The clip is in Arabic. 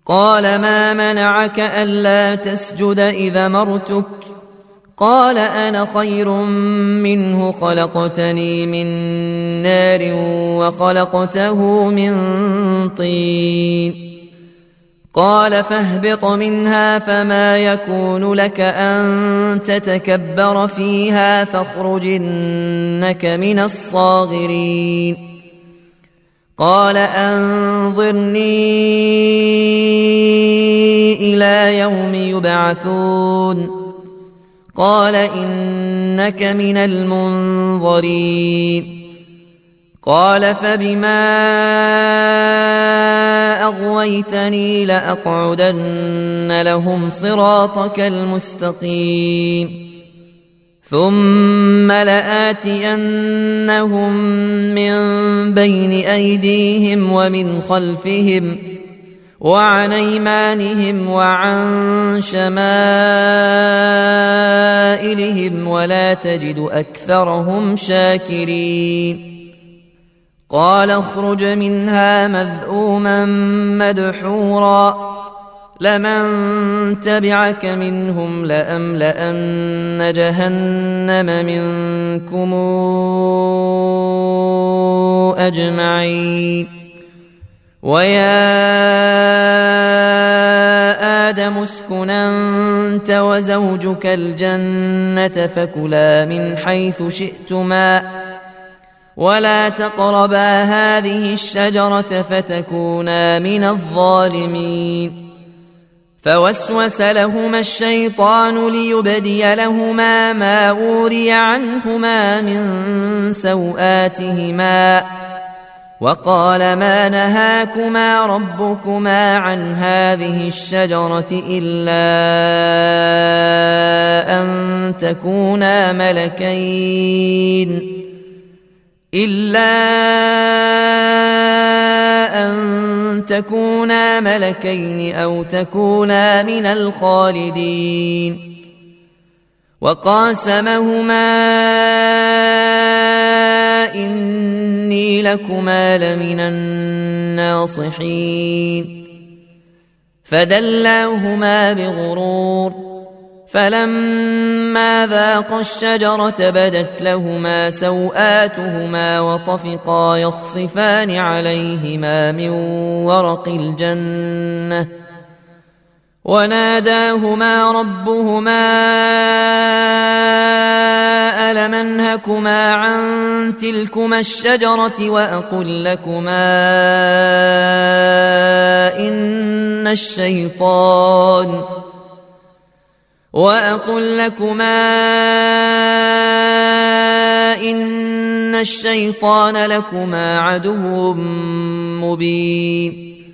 قال ما منعك ألا تسجد إذا مرتك قال أنا خير منه خلقتني من نار وخلقته من طين قال فاهبط منها فما يكون لك أن تتكبر فيها فاخرج إنك من الصاغرين قال أنظرني إلى يوم يبعثون قال إنك من المنظرين قال فبما أغويتني لأقعدن لهم صراطك المستقيم ثم لآتينهم من بين أيديهم ومن خلفهم وعن أيمانهم وعن شمائلهم ولا تجد أكثرهم شاكرين قال اخرج منها مذءوما مدحورا لمن تبعك منهم لأملأن جهنم منكم أجمعين ويا آدم اسكن أنت وزوجك الجنة فكلا من حيث شئتما ولا تقربا هذه الشجرة فتكونا من الظالمين فوسوس لهما الشيطان ليبدي لهما ما أوري عنهما من سوآتهما وقال ما نهاكما ربكما عن هذه الشجرة إلا أن تكونا ملكين أو تكونا من الخالدين وقاسمهما إني لكما لمن الناصحين فدلاهما بغرور فلما ذاقا الشجرة بدت لهما سوآتهما وطفقا يخصفان عليهما من ورق الجنة وناداهما ربهما ألم أنهكما عن تلكما الشجرة وأقل لكما إن الشيطان لكما عدو مبين